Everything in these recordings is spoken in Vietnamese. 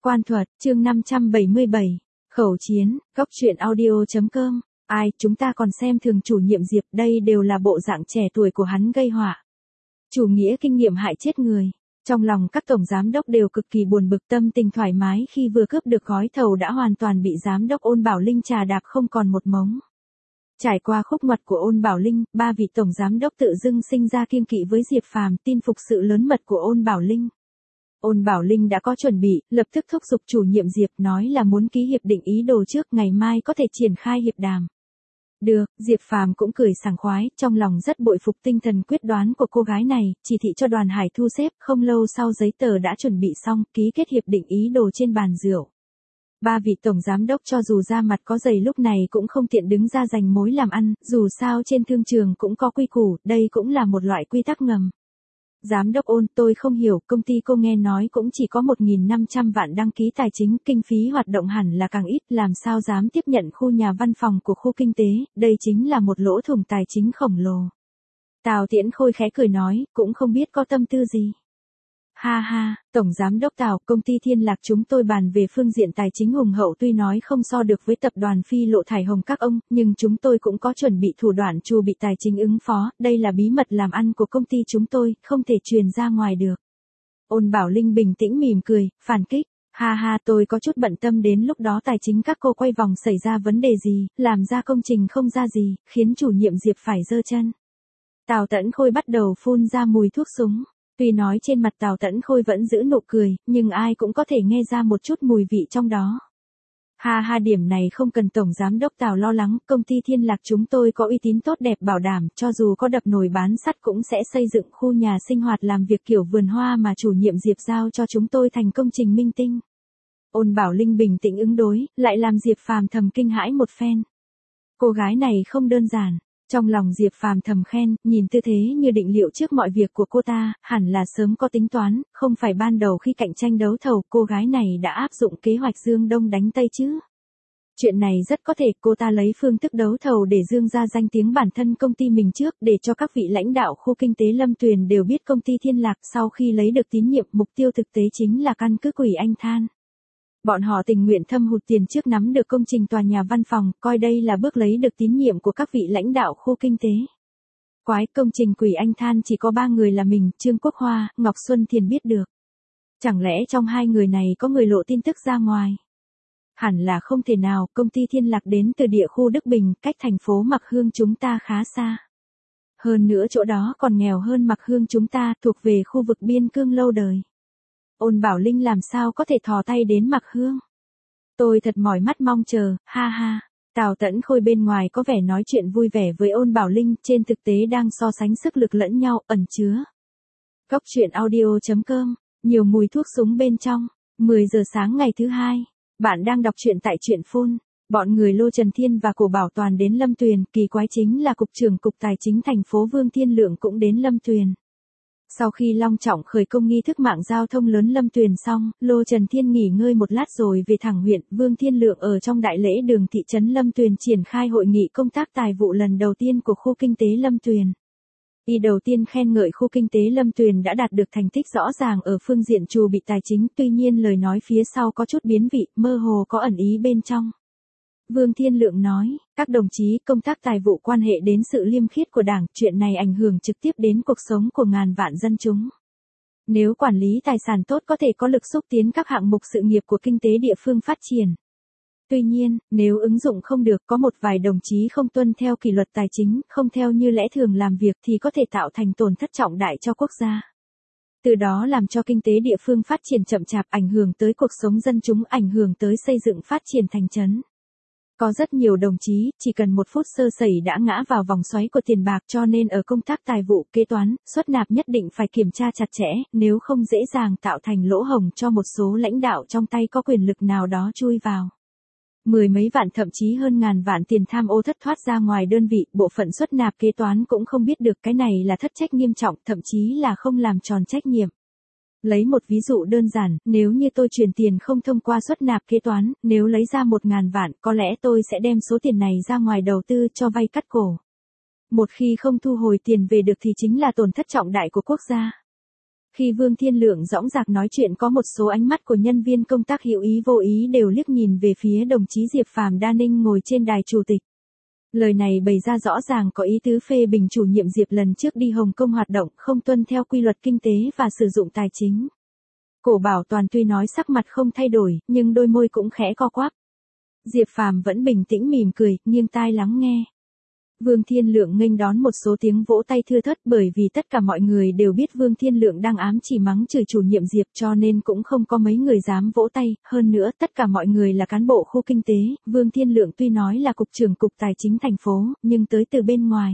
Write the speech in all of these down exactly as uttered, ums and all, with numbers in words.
Quan thuật, chương năm trăm bảy mươi bảy. Khẩu chiến, góc truyện audio.com. Ai, chúng ta còn xem thường chủ nhiệm Diệp, đây đều là bộ dạng trẻ tuổi của hắn gây họa. Chủ nghĩa kinh nghiệm hại chết người. Trong lòng các tổng giám đốc đều cực kỳ buồn bực, tâm tình thoải mái khi vừa cướp được gói thầu đã hoàn toàn bị giám đốc Ôn Bảo Linh trà đạp không còn một mống. Trải qua khúc ngoặt của Ôn Bảo Linh, ba vị tổng giám đốc tự dưng sinh ra kiêng kỵ với Diệp Phàm, tin phục sự lớn mật của Ôn Bảo Linh. Ôn Bảo Linh đã có chuẩn bị, lập tức thúc giục chủ nhiệm Diệp, nói là muốn ký hiệp định ý đồ trước, ngày mai có thể triển khai hiệp đàm. Được, Diệp Phàm cũng cười sảng khoái, trong lòng rất bội phục tinh thần quyết đoán của cô gái này, chỉ thị cho Đoàn Hải thu xếp, không lâu sau giấy tờ đã chuẩn bị xong, ký kết hiệp định ý đồ trên bàn rượu. Ba vị tổng giám đốc cho dù ra mặt có dày lúc này cũng không tiện đứng ra giành mối làm ăn, dù sao trên thương trường cũng có quy củ, đây cũng là một loại quy tắc ngầm. Giám đốc Ôn, tôi không hiểu, công ty cô nghe nói cũng chỉ có một nghìn năm trăm vạn đăng ký tài chính, kinh phí hoạt động hẳn là càng ít, làm sao dám tiếp nhận khu nhà văn phòng của khu kinh tế, đây chính là một lỗ thủng tài chính khổng lồ. Tào Tiễn Khôi khẽ cười nói, cũng không biết có tâm tư gì. Ha ha, Tổng Giám đốc Tào, công ty Thiên Lạc chúng tôi bàn về phương diện tài chính hùng hậu, tuy nói không so được với tập đoàn Phi Lộ Thải Hồng các ông, nhưng chúng tôi cũng có chuẩn bị thủ đoạn chu bị tài chính ứng phó, đây là bí mật làm ăn của công ty chúng tôi, không thể truyền ra ngoài được. Ôn Bảo Linh bình tĩnh mỉm cười, phản kích, ha ha, tôi có chút bận tâm đến lúc đó tài chính các cô quay vòng xảy ra vấn đề gì, làm ra công trình không ra gì, khiến chủ nhiệm Diệp phải giơ chân. Tào Tẫn Khôi bắt đầu phun ra mùi thuốc súng. Tuy nói trên mặt Tào Tẫn Khôi vẫn giữ nụ cười, nhưng ai cũng có thể nghe ra một chút mùi vị trong đó. Ha ha, điểm này không cần Tổng Giám đốc Tào lo lắng, công ty Thiên Lạc chúng tôi có uy tín tốt đẹp bảo đảm, cho dù có đập nồi bán sắt cũng sẽ xây dựng khu nhà sinh hoạt làm việc kiểu vườn hoa mà chủ nhiệm Diệp giao cho chúng tôi thành công trình minh tinh. Ôn Bảo Linh bình tĩnh ứng đối, lại làm Diệp Phàm thầm kinh hãi một phen. Cô gái này không đơn giản. Trong lòng Diệp Phàm thầm khen, nhìn tư thế như định liệu trước mọi việc của cô ta, hẳn là sớm có tính toán, không phải ban đầu khi cạnh tranh đấu thầu, cô gái này đã áp dụng kế hoạch Dương Đông đánh Tây chứ. Chuyện này rất có thể cô ta lấy phương thức đấu thầu để dương ra danh tiếng bản thân công ty mình trước, để cho các vị lãnh đạo khu kinh tế Lâm Tuyền đều biết công ty Thiên Lạc, sau khi lấy được tín nhiệm, mục tiêu thực tế chính là căn cứ Quỷ Anh Than. Bọn họ tình nguyện thâm hụt tiền trước nắm được công trình tòa nhà văn phòng, coi đây là bước lấy được tín nhiệm của các vị lãnh đạo khu kinh tế. Quái, công trình Quỷ Anh Than chỉ có ba người là mình, Trương Quốc Hoa, Ngọc Xuân Thiền biết được. Chẳng lẽ trong hai người này có người lộ tin tức ra ngoài? Hẳn là không thể nào, công ty Thiên Lạc đến từ địa khu Đức Bình, cách thành phố Mặc Hương chúng ta khá xa. Hơn nữa chỗ đó còn nghèo hơn Mặc Hương chúng ta, thuộc về khu vực biên cương lâu đời. Ôn Bảo Linh làm sao có thể thò tay đến Mặc Hương. Tôi thật mỏi mắt mong chờ, ha ha. Tào Tẫn Khôi bên ngoài có vẻ nói chuyện vui vẻ với Ôn Bảo Linh, trên thực tế đang so sánh sức lực lẫn nhau, ẩn chứa. Góc truyện audio.com, nhiều mùi thuốc súng bên trong. mười giờ sáng ngày thứ hai, bạn đang đọc truyện tại truyện phun. Bọn người Lô Trần Thiên và Cổ Bảo Toàn đến Lâm Tuyền, kỳ quái chính là Cục trưởng Cục Tài chính thành phố Vương Thiên Lượng cũng đến Lâm Tuyền. Sau khi long trọng khởi công nghi thức mạng giao thông lớn Lâm Tuyền xong, Lô Trần Thiên nghỉ ngơi một lát rồi về thẳng huyện, Vương Thiên Lượng ở trong đại lễ đường thị trấn Lâm Tuyền triển khai hội nghị công tác tài vụ lần đầu tiên của khu kinh tế Lâm Tuyền. Y đầu tiên khen ngợi khu kinh tế Lâm Tuyền đã đạt được thành tích rõ ràng ở phương diện chu bị tài chính, tuy nhiên lời nói phía sau có chút biến vị, mơ hồ có ẩn ý bên trong. Vương Thiên Lượng nói, các đồng chí, công tác tài vụ quan hệ đến sự liêm khiết của Đảng, chuyện này ảnh hưởng trực tiếp đến cuộc sống của ngàn vạn dân chúng. Nếu quản lý tài sản tốt có thể có lực xúc tiến các hạng mục sự nghiệp của kinh tế địa phương phát triển. Tuy nhiên, nếu ứng dụng không được, có một vài đồng chí không tuân theo kỷ luật tài chính, không theo như lẽ thường làm việc thì có thể tạo thành tổn thất trọng đại cho quốc gia. Từ đó làm cho kinh tế địa phương phát triển chậm chạp, ảnh hưởng tới cuộc sống dân chúng, ảnh hưởng tới xây dựng phát triển thành trấn. Có rất nhiều đồng chí, chỉ cần một phút sơ sẩy đã ngã vào vòng xoáy của tiền bạc, cho nên ở công tác tài vụ, kế toán, xuất nạp nhất định phải kiểm tra chặt chẽ, nếu không dễ dàng tạo thành lỗ hổng cho một số lãnh đạo trong tay có quyền lực nào đó chui vào. Mười mấy vạn thậm chí hơn ngàn vạn tiền tham ô thất thoát ra ngoài đơn vị, bộ phận xuất nạp kế toán cũng không biết được, cái này là thất trách nghiêm trọng, thậm chí là không làm tròn trách nhiệm. Lấy một ví dụ đơn giản, nếu như tôi chuyển tiền không thông qua xuất nạp kế toán, nếu lấy ra một ngàn vạn, có lẽ tôi sẽ đem số tiền này ra ngoài đầu tư cho vay cắt cổ. Một khi không thu hồi tiền về được thì chính là tổn thất trọng đại của quốc gia. Khi Vương Thiên Lượng dõng dạc nói chuyện có một số ánh mắt của nhân viên công tác hữu ý vô ý đều liếc nhìn về phía đồng chí Diệp Phàm Đa Ninh ngồi trên đài chủ tịch. Lời này bày ra rõ ràng có ý tứ phê bình chủ nhiệm Diệp lần trước đi Hồng Kông hoạt động không tuân theo quy luật kinh tế và sử dụng tài chính. Cổ Bảo Toàn tuy nói sắc mặt không thay đổi, nhưng đôi môi cũng khẽ co quắp. Diệp Phàm vẫn bình tĩnh mỉm cười, nghiêng tai lắng nghe. Vương Thiên Lượng nghênh đón một số tiếng vỗ tay thưa thớt bởi vì tất cả mọi người đều biết Vương Thiên Lượng đang ám chỉ mắng chửi chủ nhiệm Diệp cho nên cũng không có mấy người dám vỗ tay, hơn nữa tất cả mọi người là cán bộ khu kinh tế, Vương Thiên Lượng tuy nói là cục trưởng cục tài chính thành phố, nhưng tới từ bên ngoài.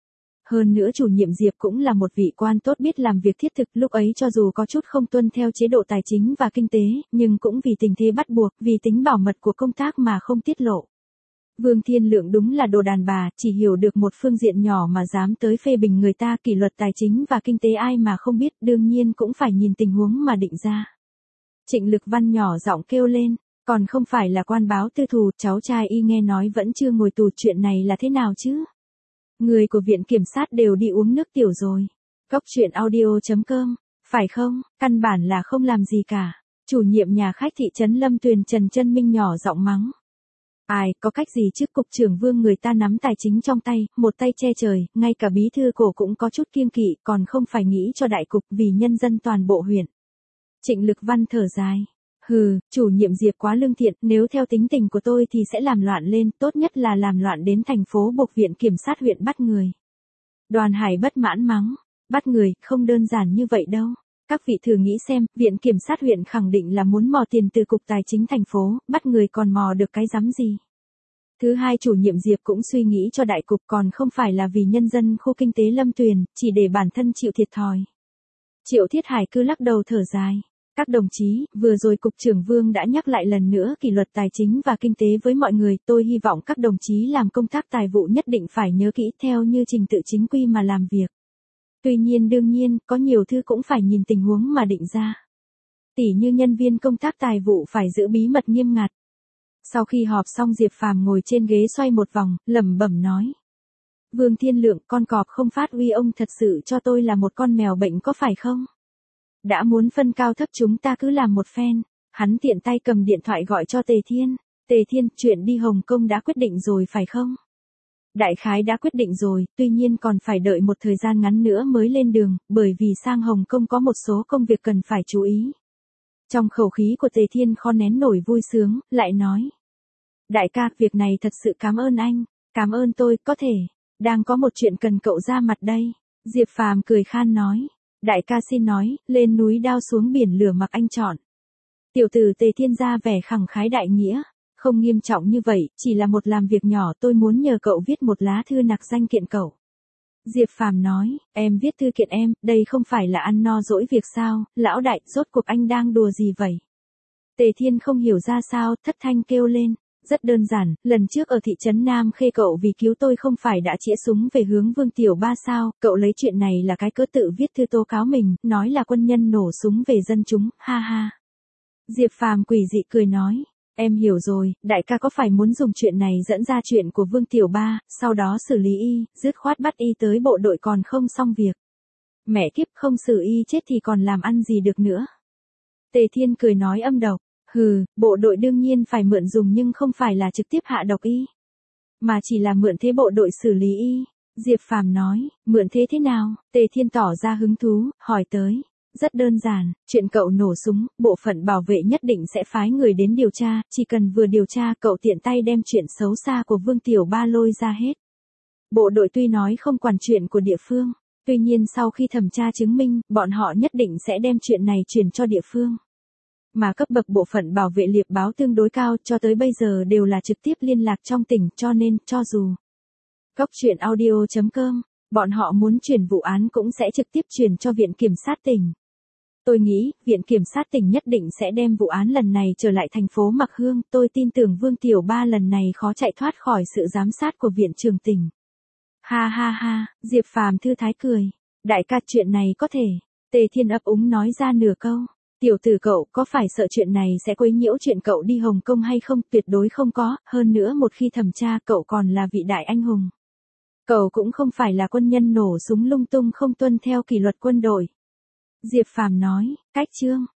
Hơn nữa chủ nhiệm Diệp cũng là một vị quan tốt biết làm việc thiết thực, lúc ấy cho dù có chút không tuân theo chế độ tài chính và kinh tế, nhưng cũng vì tình thế bắt buộc, vì tính bảo mật của công tác mà không tiết lộ. Vương Thiên Lượng đúng là đồ đàn bà, chỉ hiểu được một phương diện nhỏ mà dám tới phê bình người ta, kỷ luật tài chính và kinh tế ai mà không biết, đương nhiên cũng phải nhìn tình huống mà định ra. Trịnh Lực Văn nhỏ giọng kêu lên, còn không phải là quan báo tư thù, cháu trai y nghe nói vẫn chưa ngồi tù, chuyện này là thế nào chứ? Người của viện kiểm sát đều đi uống nước tiểu rồi. Góc chuyện audio chấm com, phải không, căn bản là không làm gì cả. Chủ nhiệm nhà khách thị trấn Lâm Tuyền Trần Chân Minh nhỏ giọng mắng. Ai, có cách gì chứ, cục trưởng Vương người ta nắm tài chính trong tay, một tay che trời, ngay cả bí thư cổ cũng có chút kiêng kỵ, còn không phải nghĩ cho đại cục vì nhân dân toàn bộ huyện. Trịnh Lực Văn thở dài. Hừ, chủ nhiệm Diệp quá lương thiện, nếu theo tính tình của tôi thì sẽ làm loạn lên, tốt nhất là làm loạn đến thành phố buộc viện kiểm sát huyện bắt người. Đoàn Hải bất mãn mắng, bắt người, không đơn giản như vậy đâu. Các vị thử nghĩ xem, viện kiểm sát huyện khẳng định là muốn mò tiền từ cục tài chính thành phố, bắt người còn mò được cái rắm gì. Thứ hai, chủ nhiệm Diệp cũng suy nghĩ cho đại cục, còn không phải là vì nhân dân khu kinh tế Lâm Tuyền, chỉ để bản thân chịu thiệt thòi. Triệu Thiết Hải cứ lắc đầu thở dài. Các đồng chí, vừa rồi cục trưởng Vương đã nhắc lại lần nữa kỷ luật tài chính và kinh tế với mọi người, tôi hy vọng các đồng chí làm công tác tài vụ nhất định phải nhớ kỹ theo như trình tự chính quy mà làm việc. Tuy nhiên đương nhiên, có nhiều thứ cũng phải nhìn tình huống mà định ra. Tỉ như nhân viên công tác tài vụ phải giữ bí mật nghiêm ngặt. Sau khi họp xong Diệp Phàm ngồi trên ghế xoay một vòng, lẩm bẩm nói. Vương Thiên Lượng, con cọp không phát uy ông thật sự cho tôi là một con mèo bệnh có phải không? Đã muốn phân cao thấp chúng ta cứ làm một phen. Hắn tiện tay cầm điện thoại gọi cho Tề Thiên. Tề Thiên, chuyện đi Hồng Kông đã quyết định rồi phải không? Đại khái đã quyết định rồi, tuy nhiên còn phải đợi một thời gian ngắn nữa mới lên đường, bởi vì sang Hồng Kông có một số công việc cần phải chú ý. Trong khẩu khí của Tề Thiên khó nén nổi vui sướng, lại nói. Đại ca, việc này thật sự cảm ơn anh, cảm ơn tôi, có thể, đang có một chuyện cần cậu ra mặt đây. Diệp Phàm cười khan nói. Đại ca xin nói, lên núi đao xuống biển lửa mặc anh chọn. Tiểu tử Tề Thiên ra vẻ khẳng khái đại nghĩa. Không nghiêm trọng như vậy, chỉ là một làm việc nhỏ, tôi muốn nhờ cậu viết một lá thư nặc danh kiện cậu. Diệp Phàm nói, em viết thư kiện em, đây không phải là ăn no dỗi việc sao, lão đại, rốt cuộc anh đang đùa gì vậy? Tề Thiên không hiểu ra sao, thất thanh kêu lên, rất đơn giản, lần trước ở thị trấn Nam Khê cậu vì cứu tôi không phải đã chĩa súng về hướng Vương Tiểu Ba sao, cậu lấy chuyện này là cái cớ tự viết thư tố cáo mình, nói là quân nhân nổ súng về dân chúng, ha ha. Diệp Phàm quỷ dị cười nói. Em hiểu rồi, đại ca có phải muốn dùng chuyện này dẫn ra chuyện của Vương Tiểu Ba, sau đó xử lý y, dứt khoát bắt y tới bộ đội còn không xong việc. Mẹ kiếp, không xử y chết thì còn làm ăn gì được nữa. Tề Thiên cười nói âm độc, hừ, bộ đội đương nhiên phải mượn dùng nhưng không phải là trực tiếp hạ độc y, mà chỉ là mượn thế bộ đội xử lý y. Diệp Phàm nói, mượn thế thế nào? Tề Thiên tỏ ra hứng thú, hỏi tới. Rất đơn giản, chuyện cậu nổ súng, bộ phận bảo vệ nhất định sẽ phái người đến điều tra, chỉ cần vừa điều tra cậu tiện tay đem chuyện xấu xa của Vương Tiểu Ba lôi ra hết. Bộ đội tuy nói không quản chuyện của địa phương, tuy nhiên sau khi thẩm tra chứng minh, bọn họ nhất định sẽ đem chuyện này chuyển cho địa phương. Mà cấp bậc bộ phận bảo vệ liệp báo tương đối cao cho tới bây giờ đều là trực tiếp liên lạc trong tỉnh cho nên, cho dù. Góc chuyện audio chấm com, bọn họ muốn chuyển vụ án cũng sẽ trực tiếp chuyển cho Viện Kiểm sát tỉnh. Tôi nghĩ, Viện Kiểm sát tỉnh nhất định sẽ đem vụ án lần này trở lại thành phố Mạc Hương, tôi tin tưởng Vương Tiểu Ba lần này khó chạy thoát khỏi sự giám sát của Viện Trưởng tỉnh. Ha ha ha, Diệp Phàm thư thái cười. Đại ca chuyện này có thể. Tề Thiên ấp úng nói ra nửa câu. Tiểu tử cậu có phải sợ chuyện này sẽ quấy nhiễu chuyện cậu đi Hồng Kông hay không? Tuyệt đối không có, hơn nữa một khi thẩm tra cậu còn là vị đại anh hùng. Cậu cũng không phải là quân nhân nổ súng lung tung không tuân theo kỷ luật quân đội. Diệp Phàm nói, cách chương.